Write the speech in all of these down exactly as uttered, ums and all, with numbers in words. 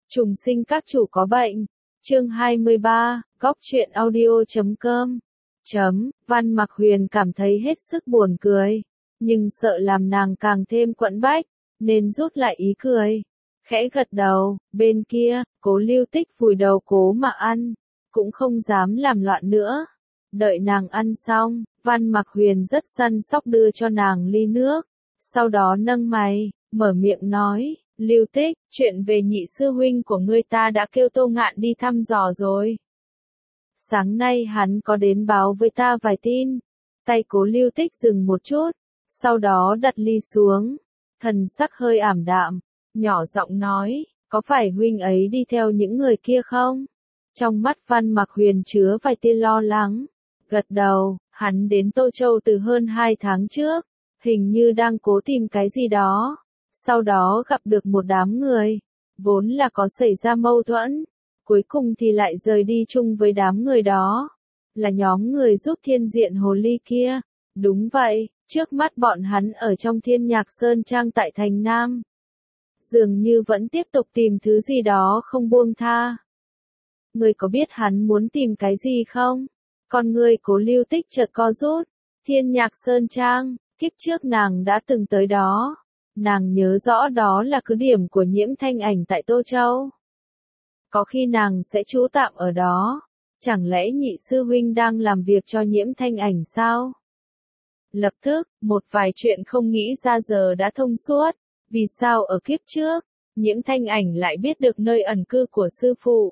Trùng sinh các chủ có bệnh. Chương hai mươi ba, góc truyện audio chấm com. Chấm, Văn Mặc Huyền cảm thấy hết sức buồn cười, nhưng sợ làm nàng càng thêm quẫn bách, nên rút lại ý cười. Khẽ gật đầu, bên kia, Cố Lưu Tích vùi đầu cố mà ăn, cũng không dám làm loạn nữa. Đợi nàng ăn xong, Văn Mặc Huyền rất săn sóc đưa cho nàng ly nước, sau đó nâng mày, mở miệng nói, Lưu Tích, chuyện về nhị sư huynh của ngươi ta đã kêu Tô Ngạn đi thăm dò rồi. Sáng nay hắn có đến báo với ta vài tin. Tay Cố Lưu Tích dừng một chút, sau đó đặt ly xuống, thần sắc hơi ảm đạm, nhỏ giọng nói, có phải huynh ấy đi theo những người kia không? Trong mắt Văn Mặc Huyền chứa vài tia lo lắng, gật đầu, hắn đến Tô Châu từ hơn hai tháng trước, hình như đang cố tìm cái gì đó, sau đó gặp được một đám người, vốn là có xảy ra mâu thuẫn, cuối cùng thì lại rời đi chung với đám người đó, là nhóm người giúp Thiên Diện Hồ Ly kia. Đúng vậy, trước mắt bọn hắn ở trong Thiên Nhạc Sơn Trang tại Thành Nam, dường như vẫn tiếp tục tìm thứ gì đó không buông tha. Ngươi có biết hắn muốn tìm cái gì không? Con ngươi Cố Lưu Tích chợt co rút. Thiên Nhạc Sơn Trang, kiếp trước nàng đã từng tới đó. Nàng nhớ rõ đó là cứ điểm của Nhiễm Thanh Ảnh tại Tô Châu. Có khi nàng sẽ trú tạm ở đó. Chẳng lẽ nhị sư huynh đang làm việc cho Nhiễm Thanh Ảnh sao? Lập tức, một vài chuyện không nghĩ ra giờ đã thông suốt. Vì sao ở kiếp trước, Nhiễm Thanh Ảnh lại biết được nơi ẩn cư của sư phụ?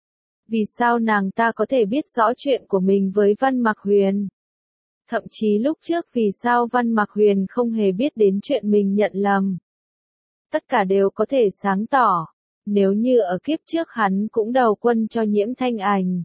Vì sao nàng ta có thể biết rõ chuyện của mình với Văn Mặc Huyền? Thậm chí lúc trước vì sao Văn Mặc Huyền không hề biết đến chuyện mình nhận lầm? Tất cả đều có thể sáng tỏ, nếu như ở kiếp trước hắn cũng đầu quân cho Nhiễm Thanh Ảnh.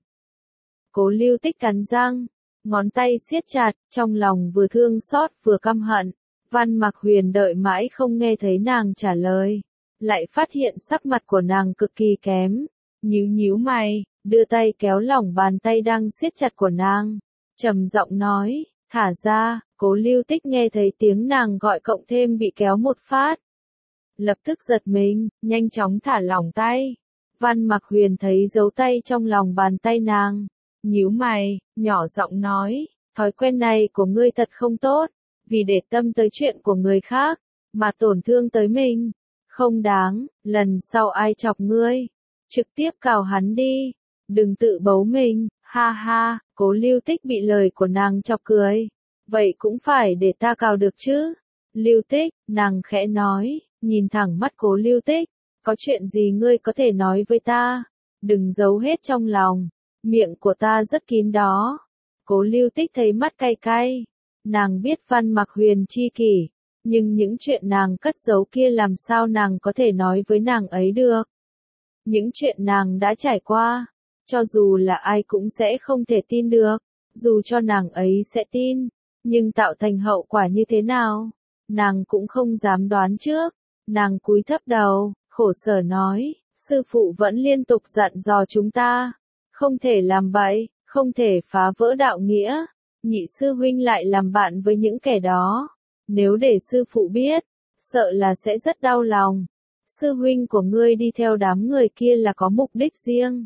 Cố Lưu Tích cắn răng, ngón tay siết chặt, trong lòng vừa thương xót vừa căm hận. Văn Mặc Huyền đợi mãi không nghe thấy nàng trả lời, lại phát hiện sắc mặt của nàng cực kỳ kém, nhíu nhíu mày, đưa tay kéo lỏng bàn tay đang siết chặt của nàng, trầm giọng nói, thả ra. Cố Lưu Tích nghe thấy tiếng nàng gọi cộng thêm bị kéo một phát, lập tức giật mình, nhanh chóng thả lỏng tay. Văn Mặc Huyền thấy dấu tay trong lòng bàn tay nàng, nhíu mày, nhỏ giọng nói, thói quen này của ngươi thật không tốt, vì để tâm tới chuyện của người khác, mà tổn thương tới mình, không đáng. Lần sau ai chọc ngươi, trực tiếp cào hắn đi, đừng tự bấu mình. Ha ha. Cố Lưu Tích bị lời của nàng chọc cười, vậy cũng phải để ta cào được chứ. Lưu Tích, nàng khẽ nói, nhìn thẳng mắt Cố Lưu Tích, có chuyện gì ngươi có thể nói với ta, đừng giấu hết trong lòng, miệng của ta rất kín đó. Cố Lưu Tích thấy mắt cay cay, nàng biết Văn Mặc Huyền chi kỷ, nhưng những chuyện nàng cất giấu kia làm sao nàng có thể nói với nàng ấy được. Những chuyện nàng đã trải qua, cho dù là ai cũng sẽ không thể tin được, dù cho nàng ấy sẽ tin, nhưng tạo thành hậu quả như thế nào, nàng cũng không dám đoán trước. Nàng cúi thấp đầu, khổ sở nói, sư phụ vẫn liên tục dặn dò chúng ta, không thể làm bậy, không thể phá vỡ đạo nghĩa, nhị sư huynh lại làm bạn với những kẻ đó, nếu để sư phụ biết, sợ là sẽ rất đau lòng. Sư huynh của ngươi đi theo đám người kia là có mục đích riêng.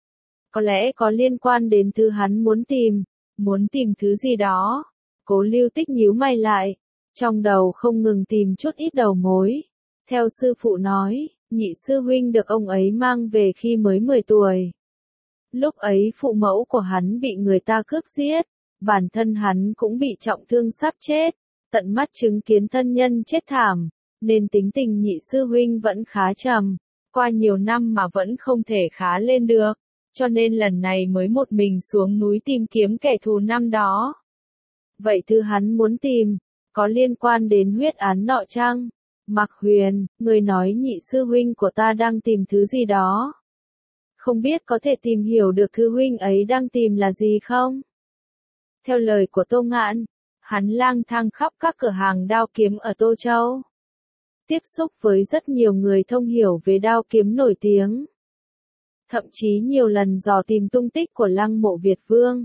Có lẽ có liên quan đến thứ hắn muốn tìm, muốn tìm thứ gì đó. Cố Lưu Tích nhíu mày lại, trong đầu không ngừng tìm chút ít đầu mối. Theo sư phụ nói, nhị sư huynh được ông ấy mang về khi mới mười tuổi. Lúc ấy phụ mẫu của hắn bị người ta cướp giết, bản thân hắn cũng bị trọng thương sắp chết, tận mắt chứng kiến thân nhân chết thảm, nên tính tình nhị sư huynh vẫn khá trầm, qua nhiều năm mà vẫn không thể khá lên được, cho nên lần này mới một mình xuống núi tìm kiếm kẻ thù năm đó. Vậy thứ hắn muốn tìm, có liên quan đến huyết án nọ chăng? Mặc Huyền, người nói nhị sư huynh của ta đang tìm thứ gì đó. Không biết có thể tìm hiểu được thứ huynh ấy đang tìm là gì không? Theo lời của Tô Ngạn, hắn lang thang khắp các cửa hàng đao kiếm ở Tô Châu, tiếp xúc với rất nhiều người thông hiểu về đao kiếm nổi tiếng, thậm chí nhiều lần dò tìm tung tích của Lăng Mộ Việt Vương.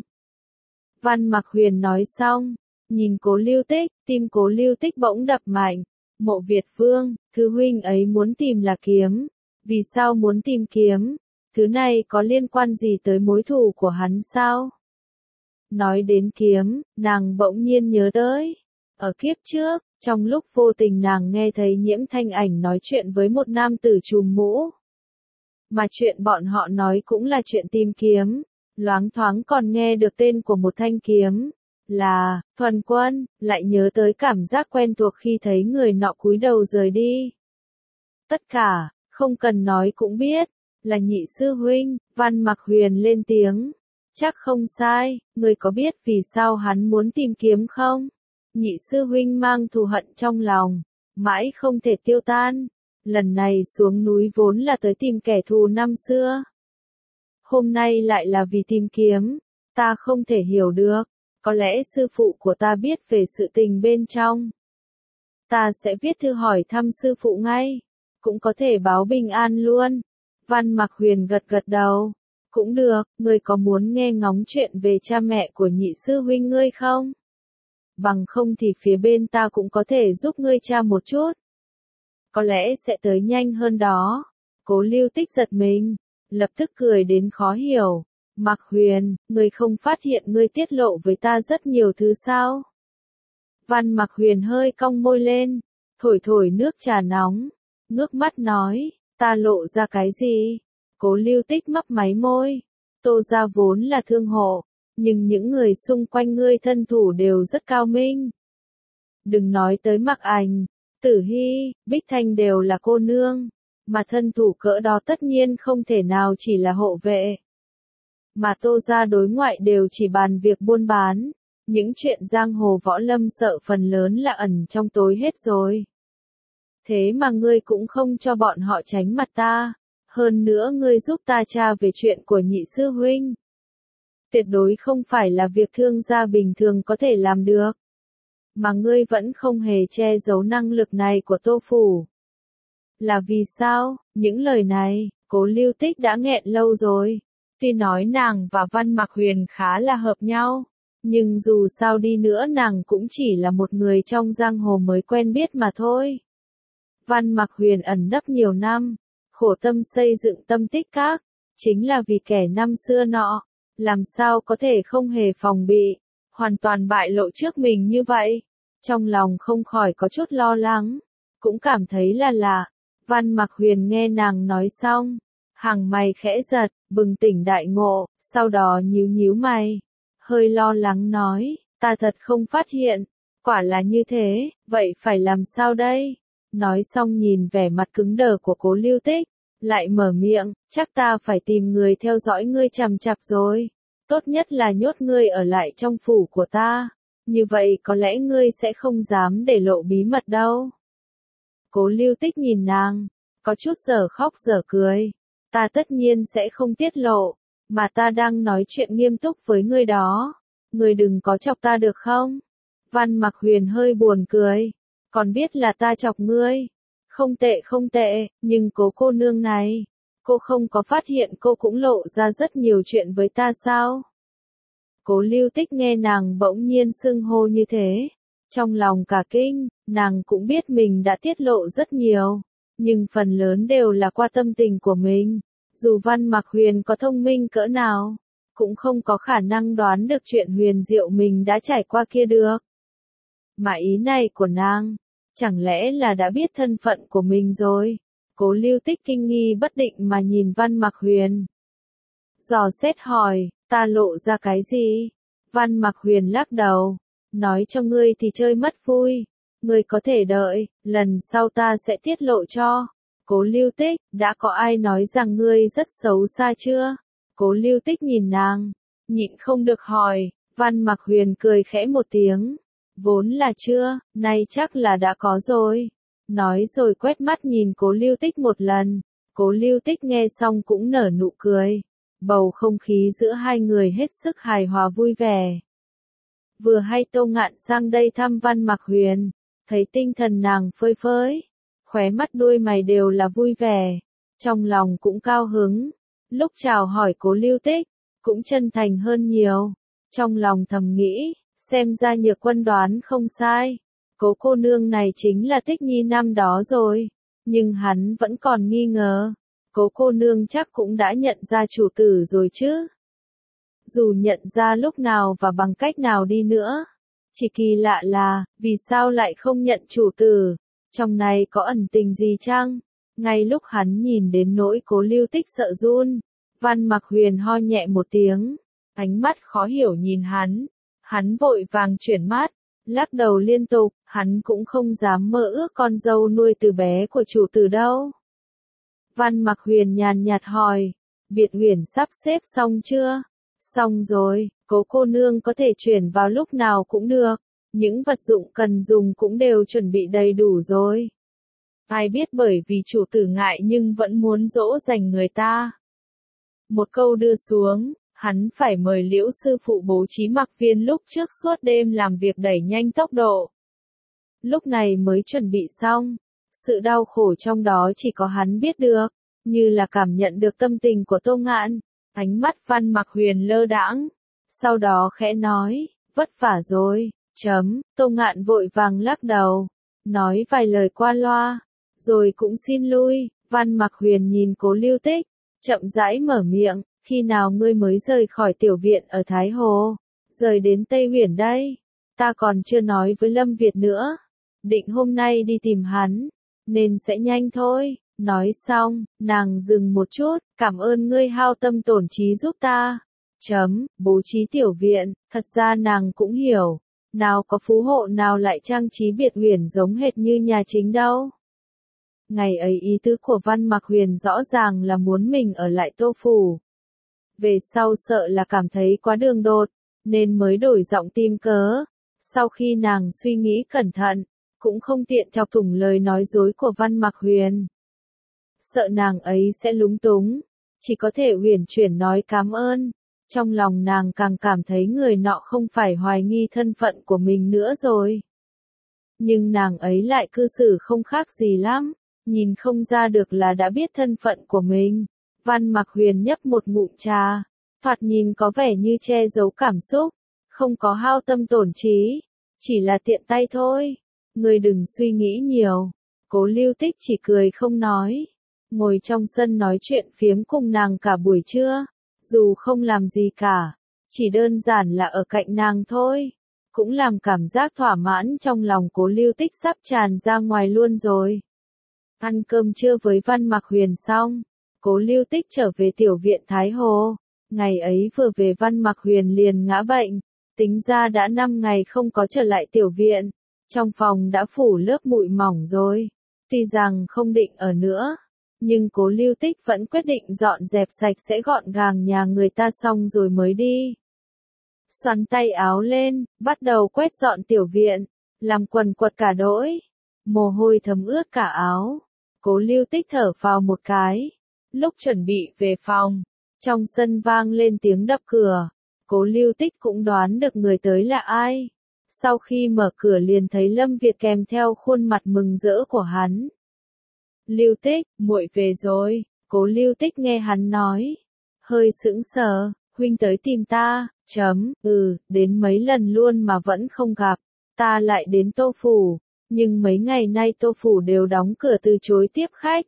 Văn Mặc Huyền nói xong, nhìn Cố Lưu Tích, tim Cố Lưu Tích bỗng đập mạnh. Mộ Việt Vương, thứ huynh ấy muốn tìm là kiếm, Vì sao muốn tìm kiếm? Thứ này có liên quan gì tới mối thù của hắn sao? Nói đến kiếm, nàng bỗng nhiên nhớ tới. Ở kiếp trước, trong lúc vô tình nàng nghe thấy Nhiễm Thanh Ảnh nói chuyện với một nam tử trùm mũ. Mà chuyện bọn họ nói cũng là chuyện tìm kiếm, loáng thoáng còn nghe được tên của một thanh kiếm, là Thuần Quân, lại nhớ tới cảm giác quen thuộc khi thấy người nọ cúi đầu rời đi. Tất cả, không cần nói cũng biết, là nhị sư huynh. Văn Mặc Huyền lên tiếng. Chắc không sai, người có biết vì sao hắn muốn tìm kiếm không? Nhị sư huynh mang thù hận trong lòng, mãi không thể tiêu tan. Lần này xuống núi vốn là tới tìm kẻ thù năm xưa. Hôm nay lại là vì tìm kiếm, ta không thể hiểu được. Có lẽ sư phụ của ta biết về sự tình bên trong. Ta sẽ viết thư hỏi thăm sư phụ ngay, cũng có thể báo bình an luôn. Văn Mặc Huyền gật gật đầu. Cũng được, ngươi có muốn nghe ngóng chuyện về cha mẹ của nhị sư huynh ngươi không? Bằng không thì phía bên ta cũng có thể giúp ngươi tra một chút. Có lẽ sẽ tới nhanh hơn đó. Cố Lưu Tích giật mình, lập tức cười đến khó hiểu. Mặc Huyền, ngươi không phát hiện ngươi tiết lộ với ta rất nhiều thứ sao? Văn Mặc Huyền hơi cong môi lên, thổi thổi nước trà nóng, ngước mắt nói, ta lộ ra cái gì? Cố Lưu Tích mấp máy môi, Tô gia vốn là thương hộ, nhưng những người xung quanh ngươi thân thủ đều rất cao minh. Đừng nói tới Mặc Ảnh, Tử Hy, Bích Thanh đều là cô nương, mà thân thủ cỡ đó tất nhiên không thể nào chỉ là hộ vệ. Mà Tô gia đối ngoại đều chỉ bàn việc buôn bán, những chuyện giang hồ võ lâm sợ phần lớn là ẩn trong tối hết rồi. Thế mà ngươi cũng không cho bọn họ tránh mặt ta, hơn nữa ngươi giúp ta tra về chuyện của nhị sư huynh. Tuyệt đối không phải là việc thương gia bình thường có thể làm được. Mà ngươi vẫn không hề che giấu năng lực này của Tô phủ. Là vì sao? Những lời này, Cố Lưu Tích đã nghẹn lâu rồi. Tuy nói nàng và Văn Mặc Huyền khá là hợp nhau, nhưng dù sao đi nữa nàng cũng chỉ là một người trong giang hồ mới quen biết mà thôi. Văn Mặc Huyền ẩn nấp nhiều năm, khổ tâm xây dựng Tâm Tích Các, chính là vì kẻ năm xưa nọ, làm sao có thể không hề phòng bị, hoàn toàn bại lộ trước mình như vậy. Trong lòng không khỏi có chút lo lắng, cũng cảm thấy là lạ. Văn Mặc Huyền nghe nàng nói xong, hàng mày khẽ giật, bừng tỉnh đại ngộ, sau đó nhíu nhíu mày, hơi lo lắng nói, ta thật không phát hiện, quả là như thế, vậy phải làm sao đây? Nói xong nhìn vẻ mặt cứng đờ của Cố Lưu Tích, lại mở miệng, chắc ta phải tìm người theo dõi ngươi chằm chặp rồi, tốt nhất là nhốt ngươi ở lại trong phủ của ta, như vậy có lẽ ngươi sẽ không dám để lộ bí mật đâu. Cố Lưu Tích nhìn nàng, có chút dở khóc dở cười, ta tất nhiên sẽ không tiết lộ, mà ta đang nói chuyện nghiêm túc với ngươi đó, ngươi đừng có chọc ta được không? Văn Mặc Huyền hơi buồn cười, còn biết là ta chọc ngươi, không tệ không tệ, nhưng Cố cô nương này, cô không có phát hiện cô cũng lộ ra rất nhiều chuyện với ta sao? Cố Lưu Tích nghe nàng bỗng nhiên xưng hô như thế, trong lòng cả kinh, nàng cũng biết mình đã tiết lộ rất nhiều, nhưng phần lớn đều là qua tâm tình của mình, dù Văn Mặc Huyền có thông minh cỡ nào, cũng không có khả năng đoán được chuyện huyền diệu mình đã trải qua kia được. Mà ý này của nàng, chẳng lẽ là đã biết thân phận của mình rồi? Cố Lưu Tích kinh nghi bất định mà nhìn Văn Mặc Huyền. Dò xét hỏi, ta lộ ra cái gì? Văn Mặc Huyền lắc đầu, nói cho ngươi thì chơi mất vui, ngươi có thể đợi, lần sau ta sẽ tiết lộ cho. Cố Lưu Tích, đã có ai nói rằng ngươi rất xấu xa chưa? Cố Lưu Tích nhìn nàng, nhịn không được hỏi. Văn Mặc Huyền cười khẽ một tiếng, vốn là chưa, nay chắc là đã có rồi. Nói rồi quét mắt nhìn Cố Lưu Tích một lần, Cố Lưu Tích nghe xong cũng nở nụ cười, bầu không khí giữa hai người hết sức hài hòa vui vẻ. Vừa hay Tô Ngạn sang đây thăm Văn Mặc Huyền, thấy tinh thần nàng phơi phới, khóe mắt đuôi mày đều là vui vẻ, trong lòng cũng cao hứng. Lúc chào hỏi Cố Lưu Tích, cũng chân thành hơn nhiều, trong lòng thầm nghĩ, xem ra Nhược Quân đoán không sai, Cố cô nương này chính là Tích Nhi năm đó rồi, nhưng hắn vẫn còn nghi ngờ, cố cô nương chắc cũng đã nhận ra chủ tử rồi chứ. Dù nhận ra lúc nào và bằng cách nào đi nữa. Chỉ kỳ lạ là, vì sao lại không nhận chủ tử? Trong này có ẩn tình gì chăng? Ngay lúc hắn nhìn đến nỗi Cố Lưu Tích sợ run, Văn Mặc Huyền ho nhẹ một tiếng, ánh mắt khó hiểu nhìn hắn. Hắn vội vàng chuyển mắt, lắc đầu liên tục, hắn cũng không dám mơ ước con dâu nuôi từ bé của chủ tử đâu. Văn Mặc Huyền nhàn nhạt hỏi, biệt uyển sắp xếp xong chưa? Xong rồi, cố cô nương có thể chuyển vào lúc nào cũng được, những vật dụng cần dùng cũng đều chuẩn bị đầy đủ rồi. Ai biết bởi vì chủ tử ngại nhưng vẫn muốn dỗ dành người ta. Một câu đưa xuống, hắn phải mời Liễu sư phụ bố trí mặc viên lúc trước suốt đêm làm việc đẩy nhanh tốc độ. Lúc này mới chuẩn bị xong, sự đau khổ trong đó chỉ có hắn biết được, như là cảm nhận được tâm tình của Tô Ngạn. Ánh mắt Văn Mặc Huyền lơ đãng, sau đó khẽ nói, vất vả rồi, chấm, Tô Ngạn vội vàng lắc đầu, nói vài lời qua loa, rồi cũng xin lui. Văn Mặc Huyền nhìn Cố Lưu Tích, chậm rãi mở miệng, khi nào ngươi mới rời khỏi tiểu viện ở Thái Hồ, rời đến Tây Huyền đây, ta còn chưa nói với Lâm Việt nữa, định hôm nay đi tìm hắn, nên sẽ nhanh thôi. Nói xong, nàng dừng một chút, cảm ơn ngươi hao tâm tổn trí giúp ta. Chấm, bố trí tiểu viện, thật ra nàng cũng hiểu, nào có phú hộ nào lại trang trí biệt huyền giống hệt như nhà chính đâu. Ngày ấy ý tứ của Văn Mặc Huyền rõ ràng là muốn mình ở lại Tô Phủ. Về sau sợ là cảm thấy quá đường đột, nên mới đổi giọng tìm cớ. Sau khi nàng suy nghĩ cẩn thận, cũng không tiện chọc thủng lời nói dối của Văn Mặc Huyền. Sợ nàng ấy sẽ lúng túng, chỉ có thể uyển chuyển nói cảm ơn. Trong lòng nàng càng cảm thấy người nọ không phải hoài nghi thân phận của mình nữa rồi. Nhưng nàng ấy lại cư xử không khác gì lắm, nhìn không ra được là đã biết thân phận của mình. Văn Mặc Huyền nhấp một ngụm trà, thoạt nhìn có vẻ như che giấu cảm xúc, không có hao tâm tổn trí, chỉ là tiện tay thôi. Ngươi đừng suy nghĩ nhiều. Cố Lưu Tích chỉ cười không nói, ngồi trong sân nói chuyện phiếm cùng nàng cả buổi trưa, dù không làm gì cả, chỉ đơn giản là ở cạnh nàng thôi, cũng làm cảm giác thỏa mãn trong lòng Cố Lưu Tích sắp tràn ra ngoài luôn rồi. Ăn cơm trưa với Văn Mặc Huyền xong, Cố Lưu Tích trở về tiểu viện Thái Hồ. Ngày ấy vừa về Văn Mặc Huyền liền ngã bệnh, tính ra đã năm ngày không có trở lại tiểu viện, trong phòng đã phủ lớp bụi mỏng rồi. Tuy rằng không định ở nữa, nhưng Cố Lưu Tích vẫn quyết định dọn dẹp sạch sẽ gọn gàng nhà người ta xong rồi mới đi. Xoắn tay áo lên, bắt đầu quét dọn tiểu viện, làm quần quật cả đỗi, mồ hôi thấm ướt cả áo. Cố Lưu Tích thở phào một cái. Lúc chuẩn bị về phòng, trong sân vang lên tiếng đập cửa. Cố Lưu Tích cũng đoán được người tới là ai. Sau khi mở cửa liền thấy Lâm Việt kèm theo khuôn mặt mừng rỡ của hắn. Lưu Tích, muội về rồi. Cố Lưu Tích nghe hắn nói, hơi sững sờ. Huynh tới tìm ta, chấm, ừ, đến mấy lần luôn mà vẫn không gặp. Ta lại đến Tô Phủ, nhưng mấy ngày nay Tô Phủ đều đóng cửa từ chối tiếp khách.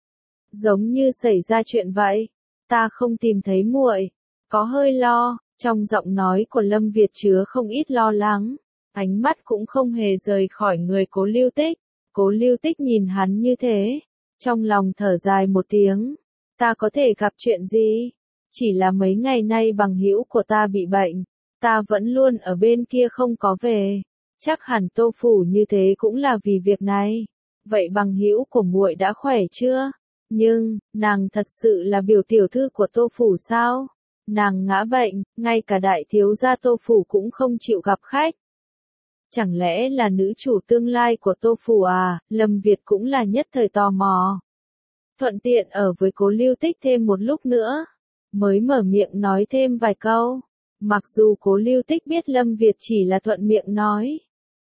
Giống như xảy ra chuyện vậy. Ta không tìm thấy muội, có hơi lo. Trong giọng nói của Lâm Việt chứa không ít lo lắng, ánh mắt cũng không hề rời khỏi người Cố Lưu Tích. Cố Lưu Tích nhìn hắn như thế, trong lòng thở dài một tiếng. Ta có thể gặp chuyện gì? Chỉ là mấy ngày nay bằng hữu của ta bị bệnh, ta vẫn luôn ở bên kia không có về. Chắc hẳn Tô Phủ như thế cũng là vì việc này. Vậy bằng hữu của muội đã khỏe chưa? Nhưng, nàng thật sự là biểu tiểu thư của Tô Phủ sao? Nàng ngã bệnh, ngay cả đại thiếu gia Tô Phủ cũng không chịu gặp khách. Chẳng lẽ là nữ chủ tương lai của Tô Phủ à? Lâm Việt cũng là nhất thời tò mò. Thuận tiện ở với Cố Lưu Tích thêm một lúc nữa, mới mở miệng nói thêm vài câu. Mặc dù Cố Lưu Tích biết Lâm Việt chỉ là thuận miệng nói,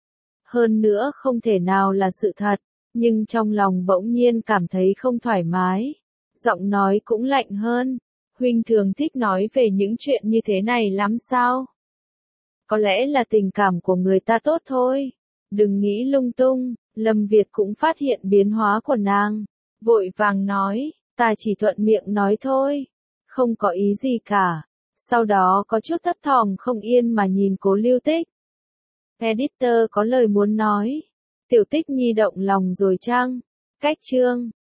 hơn nữa không thể nào là sự thật, nhưng trong lòng bỗng nhiên cảm thấy không thoải mái. Giọng nói cũng lạnh hơn. Huynh thường thích nói về những chuyện như thế này lắm sao? Có lẽ là tình cảm của người ta tốt thôi. Đừng nghĩ lung tung. Lâm Việt cũng phát hiện biến hóa của nàng, vội vàng nói, Ta chỉ thuận miệng nói thôi, không có ý gì cả. Sau đó có chút thấp thỏm không yên mà nhìn Cố Lưu Tích. Editor có lời muốn nói. Tiểu Tích Nhi động lòng rồi chăng? Cách chương